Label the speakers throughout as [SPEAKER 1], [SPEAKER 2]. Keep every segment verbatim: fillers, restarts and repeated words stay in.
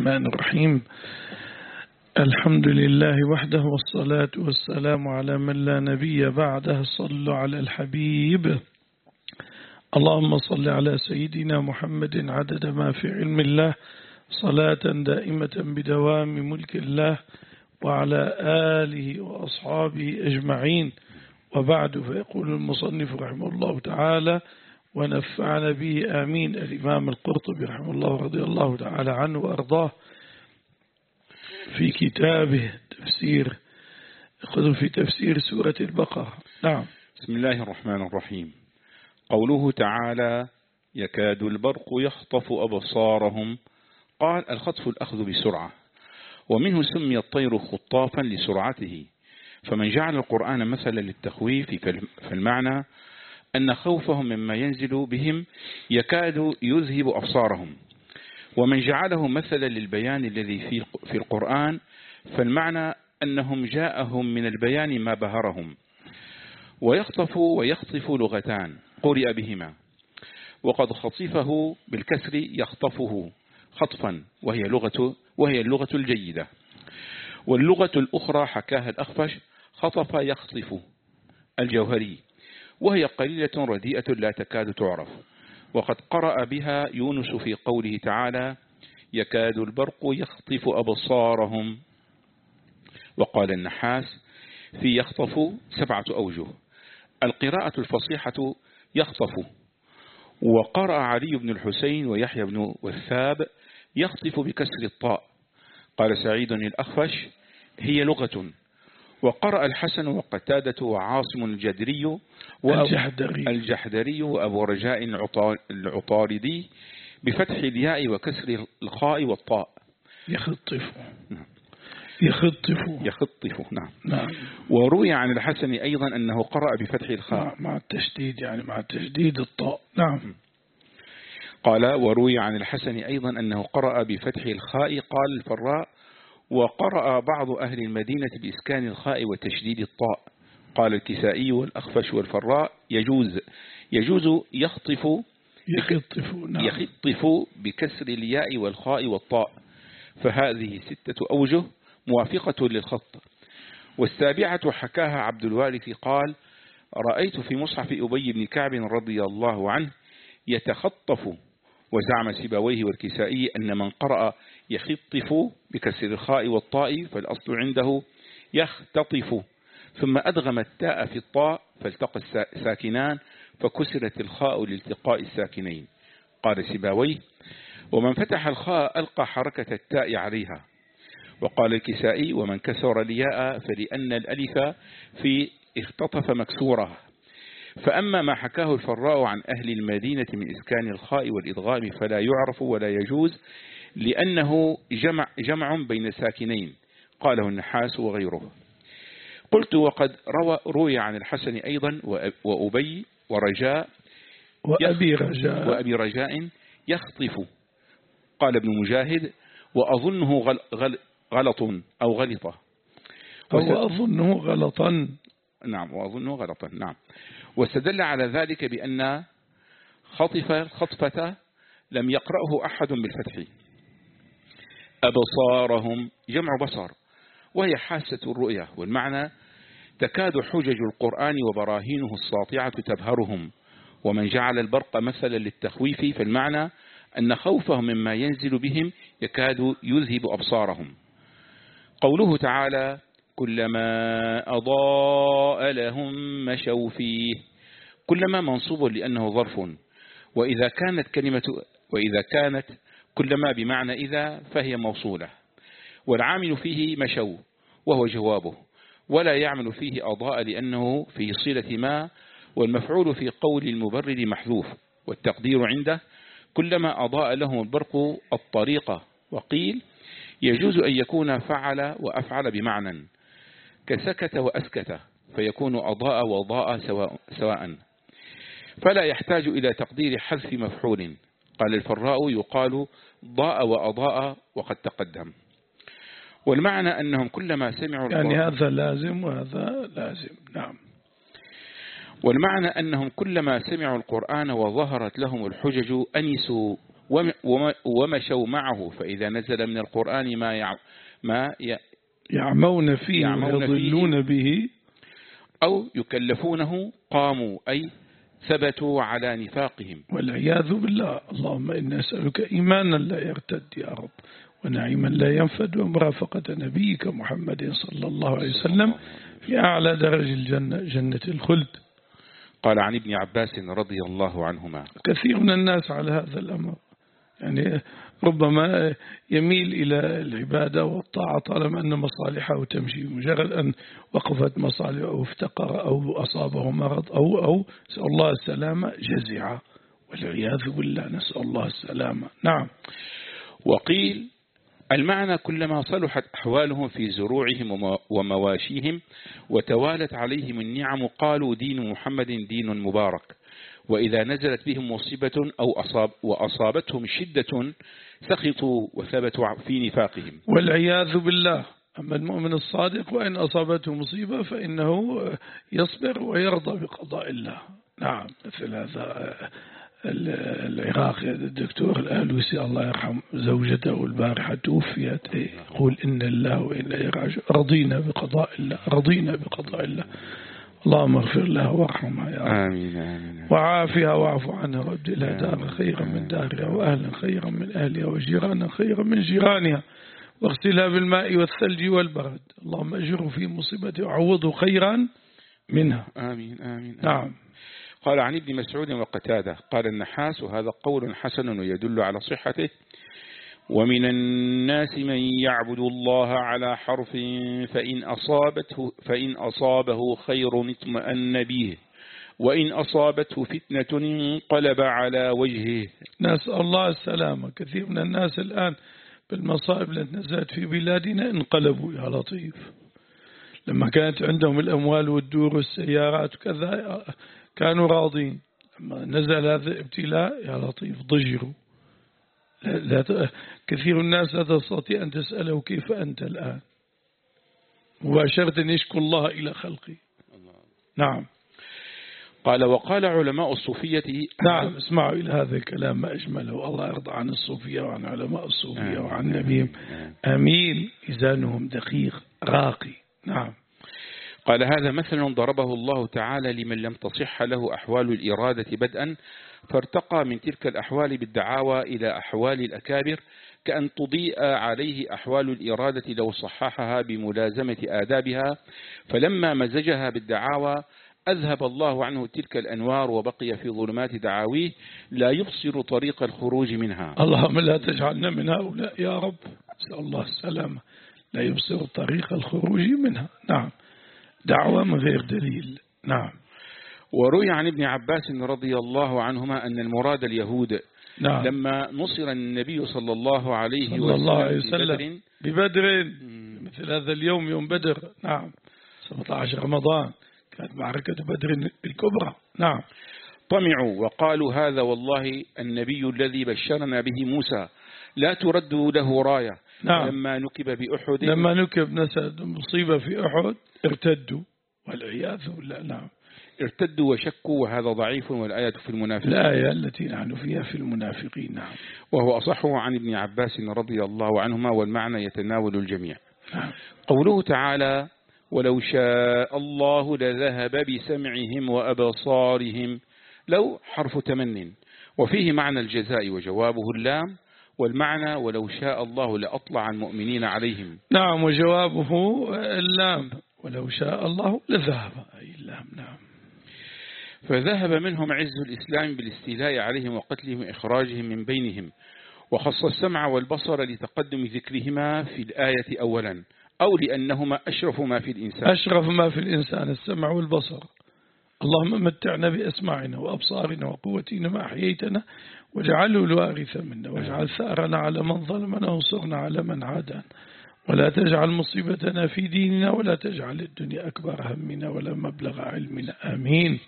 [SPEAKER 1] الرحمن الرحيم. الحمد لله وحده والصلاة والسلام على من لا نبي بعده. صلوا على الحبيب. اللهم صل على سيدنا محمد عدد ما في علم الله، صلاة دائمة بدوام ملك الله، وعلى آله وأصحابه أجمعين. وبعد، فيقول المصنف رحمه الله تعالى: ونفعنا به آمين. الإمام القرطبي رحمه الله رضي الله تعالى عنه وأرضاه في كتابه تفسير خذوا في تفسير سورة البقرة. نعم.
[SPEAKER 2] بسم الله الرحمن الرحيم. قوله تعالى: يكاد البرق يخطف أبصارهم. قال: الخطف الأخذ بسرعة، ومنه سمي الطير خطافا لسرعته. فمن جعل القرآن مثلا للتخويف فالمعنى أن خوفهم مما ينزل بهم يكاد يذهب أبصارهم. ومن جعله مثلا للبيان الذي في القرآن فالمعنى أنهم جاءهم من البيان ما بهرهم. ويخطف ويخطف لغتان قرئ بهما، وقد خطفه بالكسر يخطفه خطفا، وهي لغة وهي اللغة الجيدة. واللغة الأخرى حكاها الأخفش خطف يخطف الجوهري، وهي قليلة رديئة لا تكاد تعرف. وقد قرأ بها يونس في قوله تعالى: يكاد البرق يخطف أبصارهم. وقال النحاس في يخطف سبعة أوجه: القراءة الفصيحة يخطف. وقرأ علي بن الحسين ويحيى بن وثاب يخطف بكسر الطاء. قال سعيد الأخفش: هي لغة. وقرأ الحسن وقتادة وعاصم الجدري
[SPEAKER 1] الجحدري,
[SPEAKER 2] الجحدري وأبو رجاء العطاردي بفتح الياء وكسر الخاء والطاء.
[SPEAKER 1] يخطف يخطف
[SPEAKER 2] يخطف نعم.
[SPEAKER 1] نعم.
[SPEAKER 2] وروي عن الحسن أيضا أنه قرأ بفتح الخاء
[SPEAKER 1] مع التشديد، يعني مع تشديد الطاء. نعم.
[SPEAKER 2] قال: وروي عن الحسن أيضا أنه قرأ بفتح الخاء. قال الفراء: وقرأ بعض أهل المدينة بإسكان الخاء وتشديد الطاء. قال الكسائي والأخفش والفراء: يجوز يجوز يخطف
[SPEAKER 1] يخطف نعم.
[SPEAKER 2] يخطف بكسر الياء والخاء والطاء. فهذه ستة أوجه موافقة للخط. والسابعة حكاها عبد الوارث قال: رأيت في مصحف أبي بن كعب رضي الله عنه يتخطف. وزعم سيبويه والكسائي أن من قرأ يخطف بكسر الخاء والطاء فالأصل عنده يختطف، ثم أدغم التاء في الطاء فالتقى الساكنان فكسرت الخاء لالتقاء الساكنين. قال سيبويه: ومن فتح الخاء ألقى حركة التاء عليها. وقال الكسائي: ومن كسر الياء فلأن الألف في اختطف مكسورة. فأما ما حكاه الفراء عن أهل المدينة من إسكان الخاء والإدغام فلا يعرف ولا يجوز، لأنه جمع, جمع بين ساكنين. قاله النحاس وغيره. قلت: وقد روى روي عن الحسن أيضا وأبي ورجاء
[SPEAKER 1] وأبي رجاء
[SPEAKER 2] وأبي رجاء يخطف. قال ابن مجاهد: وأظنه غل غل غلط أو غلطة
[SPEAKER 1] أو أظنه غلطا.
[SPEAKER 2] نعم، وأظنه غلطا. نعم. واستدل على ذلك بأن خطف خطفة لم يقرأه أحد بالفتح. أبصارهم جمع بصر، وهي حاسة الرؤية. والمعنى: تكاد حجج القرآن وبراهينه الساطعة تبهرهم. ومن جعل البرق مثلا للتخويف فالمعنى أن خوفهم مما ينزل بهم يكاد يذهب أبصارهم. قوله تعالى: كلما أضاء لهم مشوا فيه. كلما منصوب لأنه ظرف، وإذا كانت كلمة وإذا كانت كلما بمعنى إذا فهي موصولة، والعامل فيه مشوا وهو جوابه، ولا يعمل فيه أضاء لأنه في صلة ما، والمفعول في قول المبرد محذوف. والتقدير عنده: كلما أضاء لهم البرق الطريقة. وقيل: يجوز أن يكون فعل وأفعل بمعنى كسكت وأسكت، فيكون أضاء وضاء سواء, سواء فلا يحتاج إلى تقدير حذف مفعول. قال الفراء: يقال ضاء وأضاء وقد تقدم. والمعنى أنهم كلما سمعوا
[SPEAKER 1] يعني هذا لازم وهذا لازم. نعم.
[SPEAKER 2] والمعنى أنهم كلما سمعوا القرآن وظهرت لهم الحجج أنسوا ومشوا معه، فإذا نزل من القرآن ما ما
[SPEAKER 1] يعمون فيه ويضلون به
[SPEAKER 2] أو يكلفونه قاموا، أي ثبتوا على نفاقهم
[SPEAKER 1] والعياذ بالله. اللهم إنا نسألك إيمانا لا يرتد يا رب، ونعيما لا ينفد، ومرافقة نبيك محمد صلى الله عليه وسلم في أعلى درج الجنة، جنة الخلد.
[SPEAKER 2] قال عن ابن عباس رضي الله عنهما:
[SPEAKER 1] كثير من الناس على هذا الأمر، يعني ربما يميل إلى العبادة والطاعة طالما أن مصالحه تمشي، مجرد أن وقفت مصالحه أو افتقر أو أصابه مرض أو أو نسأل الله السلامة جزع، والعياذ بالله، نسأل الله السلامة. نعم.
[SPEAKER 2] وقيل المعنى كلما صلحت أحوالهم في زروعهم ومواشيهم وتوالت عليهم النعم قالوا دين محمد دين مبارك، وإذا نزلت بهم مصيبة أو أصاب وأصابتهم شدة سخطوا وثبتوا في نفاقهم
[SPEAKER 1] والعياذ بالله. أما المؤمن الصادق وإن أصابته مصيبة فإنه يصبر ويرضى بقضاء الله. نعم. مثل هذا العراقي الدكتور الآلوسي الله يرحم زوجته البارحة توفيت، يقول إن الله وإنا إليه راجعون، رضينا بقضاء الله، رضينا بقضاء الله. اللهم اغفر لها وارحمها يا رب.
[SPEAKER 2] آمين آمين.
[SPEAKER 1] وعافها واعف عنها وابدلها دارا خيرا من دارها، وأهلا خيرا من أهلها، وجيرانا خيرا من جيرانها، واغسلها بالماء والثلج والبرد. اللهم أجره في مصيبته وعوضه خيرا منها.
[SPEAKER 2] آمين آمين.
[SPEAKER 1] نعم.
[SPEAKER 2] قال عن ابن مسعود وقتادة قال النحاس، وهذا قول حسن ويدل على صحته: ومن الناس من يعبد الله على حرف فإن أصابته فإن أصابه خير اطمأن به، وإن أصابته فتنة انقلب على وجهه.
[SPEAKER 1] نسأل الله السلامة. كثير من الناس الآن بالمصائب التي نزلت في بلادنا انقلبوا يا لطيف. لما كانت عندهم الأموال والدور والسيارات وكذا كانوا راضين، لما نزل هذا الابتلاء يا لطيف ضجروا. لا ت... كثير الناس لا تستطيع أن تسأله كيف أنت الآن، مباشرة يشكو الله إلى خلقه. نعم.
[SPEAKER 2] قال وقال علماء الصوفية.
[SPEAKER 1] نعم. اسمعوا إلى هذا الكلام ما أجمله. الله يرضى عن الصوفية وعن علماء الصوفية وعن نبيهم. أميل إذانهم دقيق راقي. نعم.
[SPEAKER 2] قال هذا مثل ضربه الله تعالى لمن لم تصح له أحوال الإرادة بدءا، فارتقى من تلك الأحوال بالدعاوى إلى أحوال الأكابر، كأن تضيء عليه أحوال الإرادة لو صححها بملازمة آدابها، فلما مزجها بالدعاوى أذهب الله عنه تلك الأنوار وبقي في ظلمات دعاويه لا يبصر طريق الخروج منها.
[SPEAKER 1] اللهم لا تجعلنا من هؤلاء يا رب، نسأل الله السلامة. لا يبصر طريق الخروج منها. نعم. دعوة من غير دليل. نعم.
[SPEAKER 2] وروي عن ابن عباس رضي الله عنهما أن المراد اليهود.
[SPEAKER 1] نعم.
[SPEAKER 2] لما نصر النبي صلى الله عليه
[SPEAKER 1] صلى الله عليه وسلم
[SPEAKER 2] ببدر,
[SPEAKER 1] ببدر مثل هذا اليوم يوم بدر. نعم. سبعة عشر رمضان كانت معركة بدر الكبرى. نعم.
[SPEAKER 2] طمعوا وقالوا هذا والله النبي الذي بشرنا به موسى لا ترد له راية.
[SPEAKER 1] نعم.
[SPEAKER 2] لما نكب بأحد
[SPEAKER 1] لما نكب نسد مصيبة في أحد ارتدوا والعياذ بالله. نعم.
[SPEAKER 2] ارتدوا وشكوا، وهذا ضعيف، والآية في المنافقين.
[SPEAKER 1] الآية التي نحن فيها في المنافقين. نعم.
[SPEAKER 2] وهو أصحه عن ابن عباس رضي الله عنهما، والمعنى يتناول الجميع.
[SPEAKER 1] نعم.
[SPEAKER 2] قوله تعالى ولو شاء الله لذهب بسمعهم وأبصارهم، لو حرف تمن، وفيه معنى الجزاء وجوابه اللام، والمعنى ولو شاء الله لأطلع المؤمنين عليهم.
[SPEAKER 1] نعم. وجوابه اللام، ولو شاء الله لذهب أي اللام. نعم.
[SPEAKER 2] فذهب منهم عز الإسلام بالاستيلاء عليهم وقتلهم وإخراجهم من بينهم، وخص السمع والبصر لتقدم ذكرهما في الآية أولا، أو لأنهما أشرف ما في الإنسان.
[SPEAKER 1] أشرف ما في الإنسان السمع والبصر. اللهم متعنا بأسماعنا وأبصارنا وقوتنا ما أحييتنا، واجعله الوارث منا، واجعل ثأرنا على من ظلمنا، وانصرنا على من عادانا، ولا تجعل مصيبتنا في ديننا، ولا تجعل الدنيا أكبر همنا ولا مبلغ علمنا. آمين.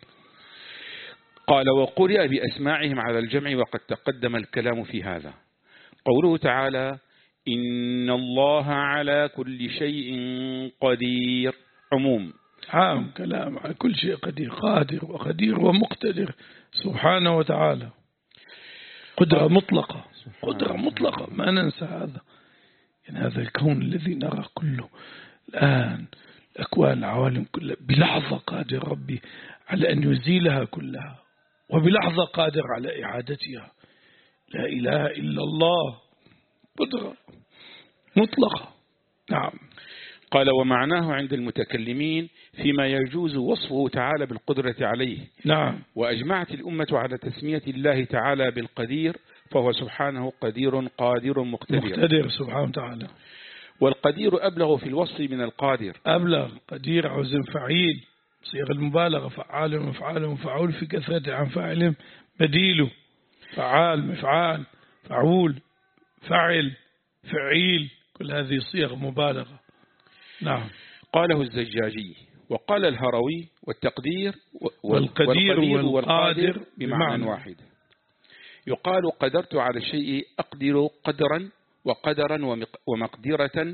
[SPEAKER 2] قال وقرئ بأسماعهم على الجمع، وقد تقدم الكلام في هذا. قوله تعالى إن الله على كل شيء قدير، عموم
[SPEAKER 1] عام كلام على كل شيء قدير، قادر وقدير ومقتدر سبحانه وتعالى. قدرة مطلقة، قدرة مطلقة، ما ننسى هذا. يعني هذا الكون الذي نرى كله الآن، الأكوان العوالم كلها، بلحظة قادر ربي على أن يزيلها كلها، وبلحظة قادر على إعادتها. لا إله إلا الله، قدرة مطلقة. نعم.
[SPEAKER 2] قال ومعناه عند المتكلمين فيما يجوز وصفه تعالى بالقدرة عليه.
[SPEAKER 1] نعم.
[SPEAKER 2] وأجمعت الأمة على تسمية الله تعالى بالقدير، فهو سبحانه قدير قادر مقتدر.
[SPEAKER 1] مقتدر سبحانه وتعالى.
[SPEAKER 2] والقدير أبلغ في الوصف من القادر.
[SPEAKER 1] أبلغ، قدير عوزن فعيل، صيغ المبالغة، فعال ومفعال ومفعول في كثرة عن فاعل بديله، فعال مفعال فعول فعل فعيل، كل هذه صيغ مبالغة. نعم.
[SPEAKER 2] قاله الزجاجي. وقال الهروي والتقدير
[SPEAKER 1] والقدير والقادر
[SPEAKER 2] بمعنى واحد. يقال قدرت على الشيء أقدر قدرا وقدرا ومقدرة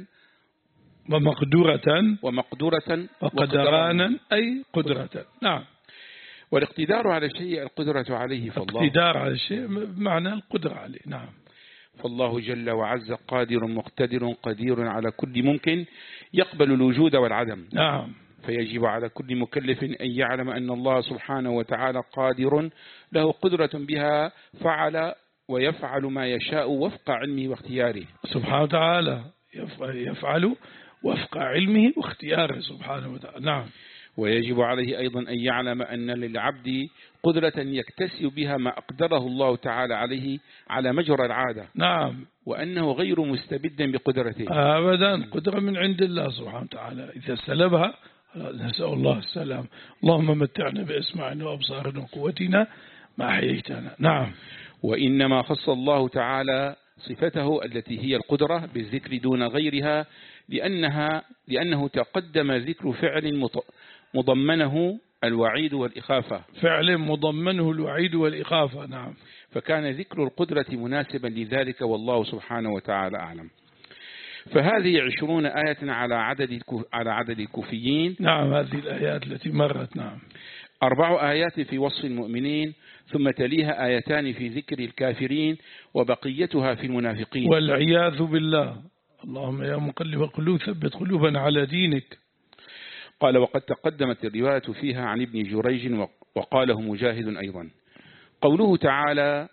[SPEAKER 1] ومقدورة
[SPEAKER 2] ومقدورة
[SPEAKER 1] وقدرانا أي قدرة. نعم.
[SPEAKER 2] والاقتدار على الشيء القدرة عليه، فالله
[SPEAKER 1] الاقتدار على الشيء بمعنى القدرة عليه. نعم.
[SPEAKER 2] فالله جل وعز قادر مقتدر قدير على كل ممكن يقبل الوجود والعدم.
[SPEAKER 1] نعم.
[SPEAKER 2] فيجب على كل مكلف أن يعلم أن الله سبحانه وتعالى قادر له قدرة بها فعل ويفعل ما يشاء وفق علمه واختياره
[SPEAKER 1] سبحانه وتعالى، يفعل وفق علمه واختياره سبحانه وتعالى. نعم.
[SPEAKER 2] ويجب عليه أيضا أن يعلم أن للعبد قدرة يكتسب بها ما أقدره الله تعالى عليه على مجرى العادة.
[SPEAKER 1] نعم.
[SPEAKER 2] وأنه غير مستبد بقدرته
[SPEAKER 1] أبدا، قدرة من عند الله سبحانه وتعالى، إذا سلبها نسأل الله السلام. اللهم متعنا بأسماعنا وأبصارنا وقوتنا ما أحييتنا. نعم.
[SPEAKER 2] وإنما خص الله تعالى صفته التي هي القدرة بالذكر دون غيرها، لأنها لأنه تقدم ذكر فعل مضمنه الوعيد والإخافة.
[SPEAKER 1] فعل مضمنه الوعيد والإخافة. نعم.
[SPEAKER 2] فكان ذكر القدرة مناسبا لذلك، والله سبحانه وتعالى أعلم. فهذه عشرون آية على عدد على عدد الكوفيين.
[SPEAKER 1] نعم، هذه الآيات التي مرت. نعم.
[SPEAKER 2] أربع آيات في وصف المؤمنين، ثم تليها آيتان في ذكر الكافرين، وبقيتها في المنافقين
[SPEAKER 1] والعياذ بالله. اللهم يا مقلب القلوب ثبت قلوبنا على دينك.
[SPEAKER 2] قال وقد تقدمت الرواية فيها عن ابن جريج وقاله مجاهد أيضا. قوله تعالى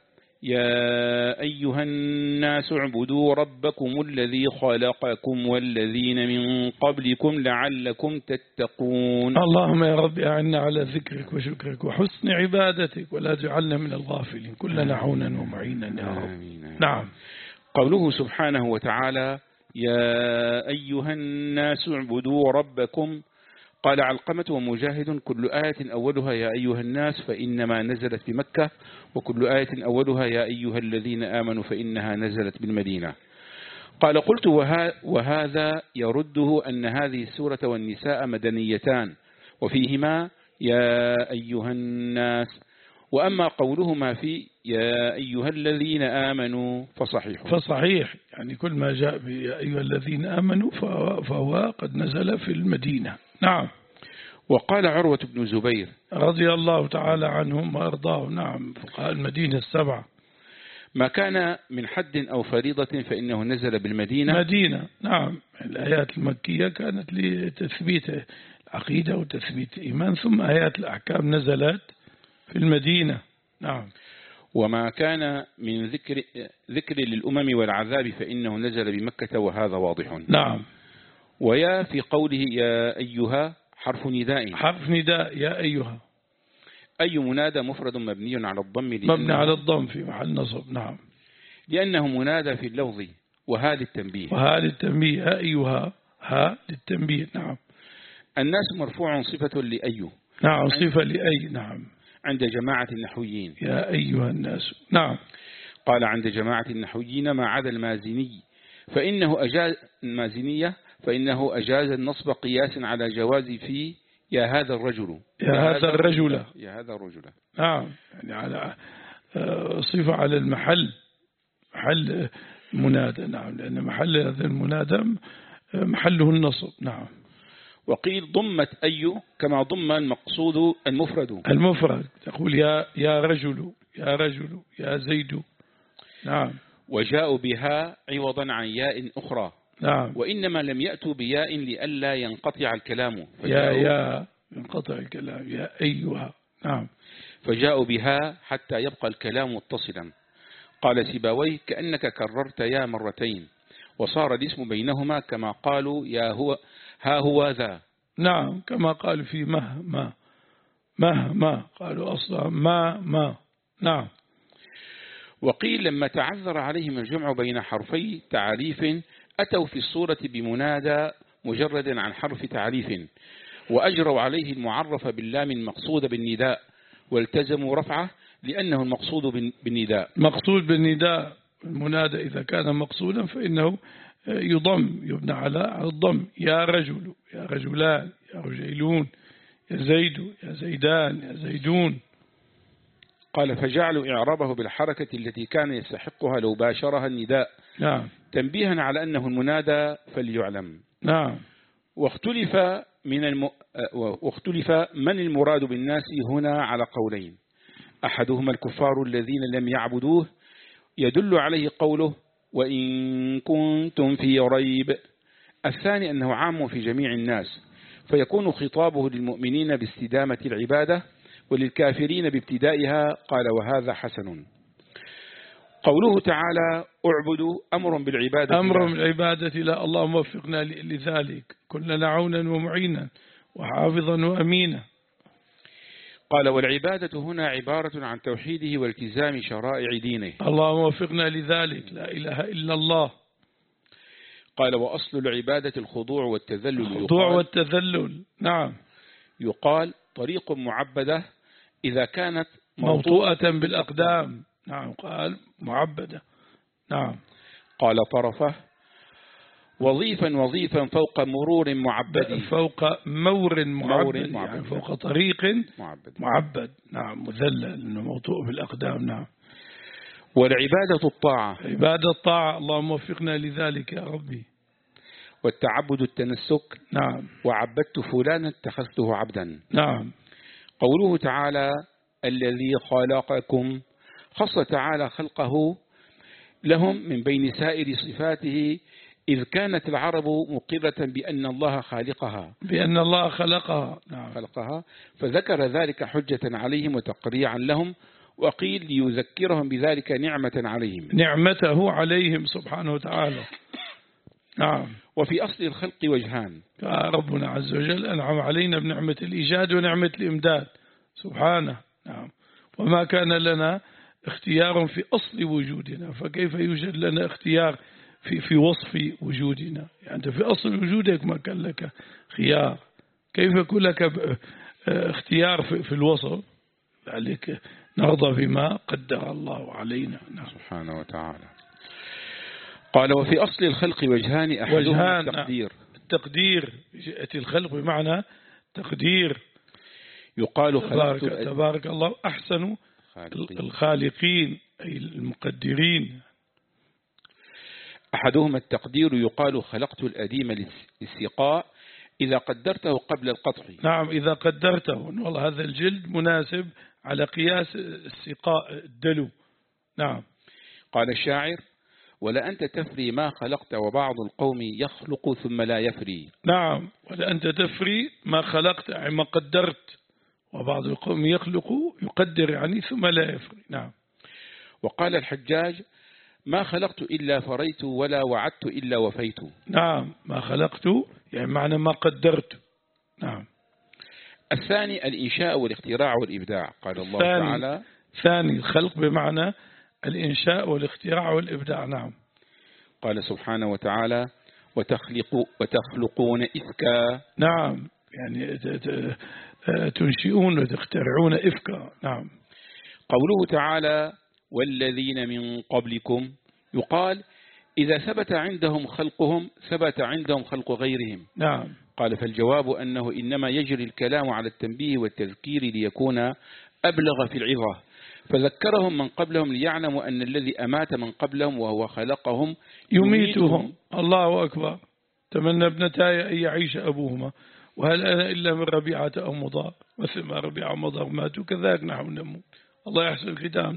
[SPEAKER 2] يا أيها الناس اعبدوا ربكم الذي خلقكم والذين من قبلكم لعلكم تتقون.
[SPEAKER 1] اللهم يا رب أعنا على ذكرك وشكرك وحسن عبادتك، ولا تجعلنا من الغافلين، كلنا عونا ومعينا يا رب.
[SPEAKER 2] آمين.
[SPEAKER 1] نعم.
[SPEAKER 2] قوله سبحانه وتعالى يا أيها الناس اعبدوا ربكم، قال علقمة ومجاهد كل آية أولها يا أيها الناس فإنما نزلت بمكة، وكل آية أولها يا أيها الذين آمنوا فإنها نزلت بالمدينة. قال قلت وهذا يرده أن هذه السورة والنساء مدنيتان وفيهما يا أيها الناس، وأما قولهما في يا أيها الذين آمنوا فصحيح.
[SPEAKER 1] فصحيح، يعني كل ما جاء بيا أيها الذين آمنوا فهو قد نزل في المدينة. نعم.
[SPEAKER 2] وقال عروة بن زبير
[SPEAKER 1] رضي الله تعالى عنهم وأرضاه، نعم، فقهاء المدينة السبعة،
[SPEAKER 2] ما كان من حد أو فريضة فإنه نزل بالمدينة.
[SPEAKER 1] مدينة. نعم. الآيات المكية كانت لتثبيت العقيدة وتثبيت الإيمان، ثم آيات الأحكام نزلت في المدينة. نعم.
[SPEAKER 2] وما كان من ذكر ذكر للأمم والعذاب فإنه نزل بمكة، وهذا واضح.
[SPEAKER 1] نعم.
[SPEAKER 2] ويا في قوله يا أيها حرف نداء.
[SPEAKER 1] حرف نداء يا أيها.
[SPEAKER 2] أي منادى مفرد مبني على الضم،
[SPEAKER 1] مبني على الضم في محل نصب. نعم.
[SPEAKER 2] لأنه منادى في اللفظ، وها للتنبيه.
[SPEAKER 1] وها للتنبيه، يا أيها، ها للتنبيه. نعم.
[SPEAKER 2] الناس مرفوع صفة لأيه.
[SPEAKER 1] نعم، صفة لأي. نعم.
[SPEAKER 2] عند جماعة النحويين
[SPEAKER 1] يا أيها الناس. نعم.
[SPEAKER 2] قال عند جماعة النحويين ما عدا المازني فإنه أجاز المازنية فإنه أجاز النصب قياسا على جواز في يا هذا الرجل.
[SPEAKER 1] يا هذا الرجل.
[SPEAKER 2] يا هذا الرجل.
[SPEAKER 1] نعم، يعني على صفة على المحل، محل منادى. نعم، لأن محل هذا المنادى محله النصب. نعم.
[SPEAKER 2] وقيل ضمت أي كما ضم المقصود المفرد.
[SPEAKER 1] المفرد تقول يا يا رجل، يا رجل، يا زيد. نعم.
[SPEAKER 2] وجاءوا بها عوضا عن ياء أخرى.
[SPEAKER 1] نعم.
[SPEAKER 2] وإنما لم يأتوا بياء لئلا ينقطع الكلام،
[SPEAKER 1] يا يا ينقطع الكلام يا أيها. نعم.
[SPEAKER 2] فجاءوا بها حتى يبقى الكلام متصلا. قال سيبويه: كأنك كررت يا مرتين وصار الاسم بينهما كما قالوا يا هو ها هو ذا.
[SPEAKER 1] نعم، كما قال في مه ما مه ما قالوا أصلا ما ما. نعم.
[SPEAKER 2] وقيل لما تعذر عليهم الجمع بين حرفي تعريف أتوا في الصورة بمنادى مجرد عن حرف تعريف، وأجروا عليه المعرف باللام المقصود بالنداء والتزموا رفعه لأنه المقصود بالنداء.
[SPEAKER 1] مقصود بالنداء المنادى إذا كان مقصودا فإنه يضم، يبنى على الضم. يا رجل، يا رجلان، يا رجيلون، يا زيد، يا زيدان، يا زيدون.
[SPEAKER 2] قال: فجعلوا إعرابه بالحركة التي كان يستحقها لو باشرها النداء.
[SPEAKER 1] نعم.
[SPEAKER 2] تنبيها على أنه المنادى فليعلم.
[SPEAKER 1] نعم.
[SPEAKER 2] واختلف من الم... واختلف من المراد بالناس هنا على قولين. أحدهما الكفار الذين لم يعبدوه، يدل عليه قوله: وإن كنتم في ريب. الثاني أنه عام في جميع الناس، فيكون خطابه للمؤمنين باستدامة العبادة وللكافرين بابتدائها. قال: وهذا حسن. قوله تعالى: اعبدوا أمر بالعبادة
[SPEAKER 1] أمر بالعبادة لا. اللهم وفقنا لذلك، كلنا عونا ومعينا وحافظا وأمينا.
[SPEAKER 2] قال: والعبادة هنا عبارة عن توحيده والتزام شرائع دينه.
[SPEAKER 1] اللهم وفقنا لذلك، لا إله إلا الله.
[SPEAKER 2] قال: وأصل العبادة الخضوع والتذلل.
[SPEAKER 1] الخضوع والتذلل. نعم.
[SPEAKER 2] يقال طريق معبدة إذا كانت
[SPEAKER 1] موطوءة بالأقدام. نعم. قال معبدة. نعم.
[SPEAKER 2] قال طرفه: وظيفا وظيفا فوق مرور معبد.
[SPEAKER 1] فوق مور معبد,
[SPEAKER 2] مور معبد.
[SPEAKER 1] يعني فوق طريق
[SPEAKER 2] معبد.
[SPEAKER 1] معبد. نعم. مذلل لأنه موطوء بالأقدام. نعم.
[SPEAKER 2] والعبادة الطاعة.
[SPEAKER 1] عبادة الطاعة. اللهم وفقنا لذلك يا ربي.
[SPEAKER 2] والتعبد التنسك.
[SPEAKER 1] نعم.
[SPEAKER 2] وعبدت فلانا اتخذته عبدا.
[SPEAKER 1] نعم.
[SPEAKER 2] قوله تعالى: الذي خلقكم، خص تعالى خلقه لهم من بين سائر صفاته، إذ كانت العرب مقرة بأن الله خالقها
[SPEAKER 1] بأن الله خلقها. نعم.
[SPEAKER 2] خلقها فذكر ذلك حجة عليهم وتقريعا لهم، وقيل ليذكرهم بذلك نعمة عليهم،
[SPEAKER 1] نعمته عليهم سبحانه وتعالى. نعم.
[SPEAKER 2] وفي أصل الخلق وجهان.
[SPEAKER 1] ربنا عز وجل أنعم علينا بنعمة الإيجاد ونعمة الإمداد سبحانه. نعم. وما كان لنا اختيار في أصل وجودنا، فكيف يوجد لنا اختيار في في وصف وجودنا؟ يعني أنت في أصل وجودك ما كان لك خيار، كيف يكون لك اختيار في, في الوصف؟ ذلك نرضى بما قدر الله علينا. نعم.
[SPEAKER 2] سبحانه وتعالى. قال: وفي أصل الخلق وجهان، أحدهما التقدير.
[SPEAKER 1] التقدير يأتي الخلق بمعنى تقدير.
[SPEAKER 2] يقال
[SPEAKER 1] تبارك, تبارك الله أحسن الخالقين أي المقدرين.
[SPEAKER 2] أحدهما التقدير، يقال خلقت الأديم للسقاء إذا قدرته قبل القطع.
[SPEAKER 1] نعم. إذا قدرته، والله هذا الجلد مناسب على قياس السقاء الدلو. نعم.
[SPEAKER 2] قال الشاعر: ولا أنت تفري ما خلقت وبعض القوم يخلق ثم لا يفري.
[SPEAKER 1] نعم. ولا أنت تفري ما خلقت يعني ما قدرت، وبعض القوم يخلق يقدر يعني ثم لا يفري. نعم.
[SPEAKER 2] وقال الحجاج: ما خلقت إلا فريت ولا وعدت إلا وفيت.
[SPEAKER 1] نعم. ما خلقت يعني معنى ما قدرت. نعم.
[SPEAKER 2] الثاني الإنشاء والاختراع والإبداع. قال الله
[SPEAKER 1] ثاني
[SPEAKER 2] تعالى:
[SPEAKER 1] ثاني الخلق بمعنى الإنشاء والاختراع والإبداع. نعم.
[SPEAKER 2] قال سبحانه وتعالى: وتخلق وتخلقون إفكا.
[SPEAKER 1] نعم. يعني تنشئون وتخترعون إفكا. نعم.
[SPEAKER 2] قوله تعالى: والذين من قبلكم، يقال إذا ثبت عندهم خلقهم ثبت عندهم خلق غيرهم.
[SPEAKER 1] نعم.
[SPEAKER 2] قال: فالجواب أنه إنما يجري الكلام على التنبيه والتذكير ليكون أبلغ في العظة، فذكرهم من قبلهم ليعلموا أن الذي أمات من قبلهم وهو خلقهم
[SPEAKER 1] يميتهم. الله أكبر. تمنى ابنتاي أن يعيش أبوهما، وهل أنا إلا من ربيعة أو مضار، مثل ما ربيعة ومضار ماتوا كذلك نحن نموت. الله يحسن ختامنا.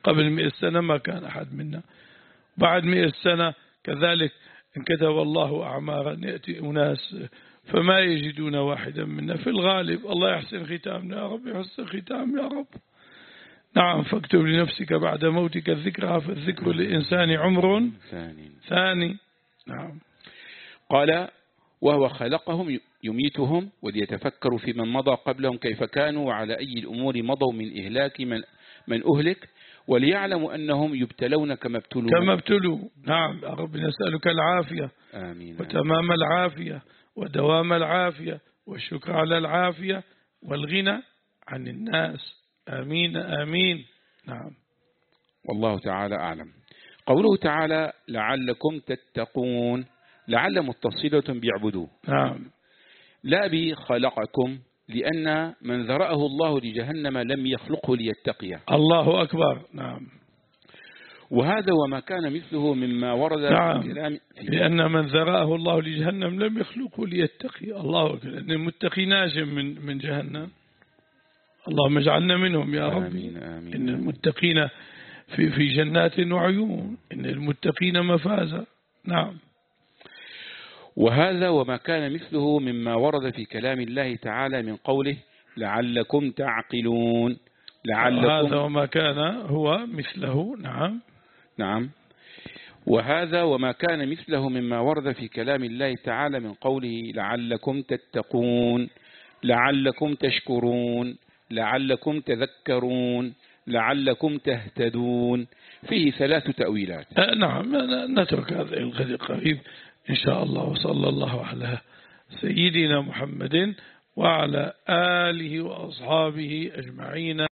[SPEAKER 1] قبل مئة سنة ما كان أحد منا، بعد مئة سنة كذلك إن كتب الله أعمارا يأتي أناس فما يجدون واحدا منا في الغالب. الله يحسن ختامنا يا رب، يحسن ختام يا رب. نعم، فاكتب لنفسك بعد موتك الذكرى، فالذكر للإنسان عمر
[SPEAKER 2] ثاني.
[SPEAKER 1] ثاني. نعم.
[SPEAKER 2] قال وهو خلقهم يميتهم وليتفكروا في من مضى قبلهم كيف كانوا وعلى أي الأمور مضوا من إهلاك من, من أهلك وليعلموا أنهم يبتلون كما ابتلوا
[SPEAKER 1] كما ابتلوا. نعم يا رب، نسألك العافية
[SPEAKER 2] آمين.
[SPEAKER 1] وتمام العافية ودوام العافية والشكر على العافية والغنى عن الناس. آمين آمين. نعم.
[SPEAKER 2] والله تعالى أعلم. قوله تعالى لعلكم تتقون، لعل متصلة بيعبدوه.
[SPEAKER 1] نعم.
[SPEAKER 2] لا بي خلقكم، لأن من ذرأه الله لجهنم لم يخلقه ليتقيه.
[SPEAKER 1] الله أكبر. نعم.
[SPEAKER 2] وهذا وما كان مثله مما ورد
[SPEAKER 1] نعم.
[SPEAKER 2] في كلام في
[SPEAKER 1] لأن من ذرأه الله لجهنم لم يخلقه ليتقي. الله أكبر. لأن المتقي ناج من من جهنم. اللهم اجعلنا منهم يا رب.
[SPEAKER 2] آمين آمين.
[SPEAKER 1] إن المتقين في في جنات وعيون، إن المتقين مفازا. نعم.
[SPEAKER 2] وهذا وما كان مثله مما ورد في كلام الله تعالى من قوله لعلكم تعقلون. لعلكم
[SPEAKER 1] هذا وما كان هو مثله. نعم.
[SPEAKER 2] نعم. وهذا وما كان مثله مما ورد في كلام الله تعالى من قوله لعلكم تتقون، لعلكم تشكرون، لعلكم تذكرون، لعلكم تهتدون. فيه ثلاث تأويلات.
[SPEAKER 1] أه نعم، نترك هذا الغد قريب إن شاء الله. وصلى الله على سيدنا محمد وعلى آله وأصحابه أجمعين.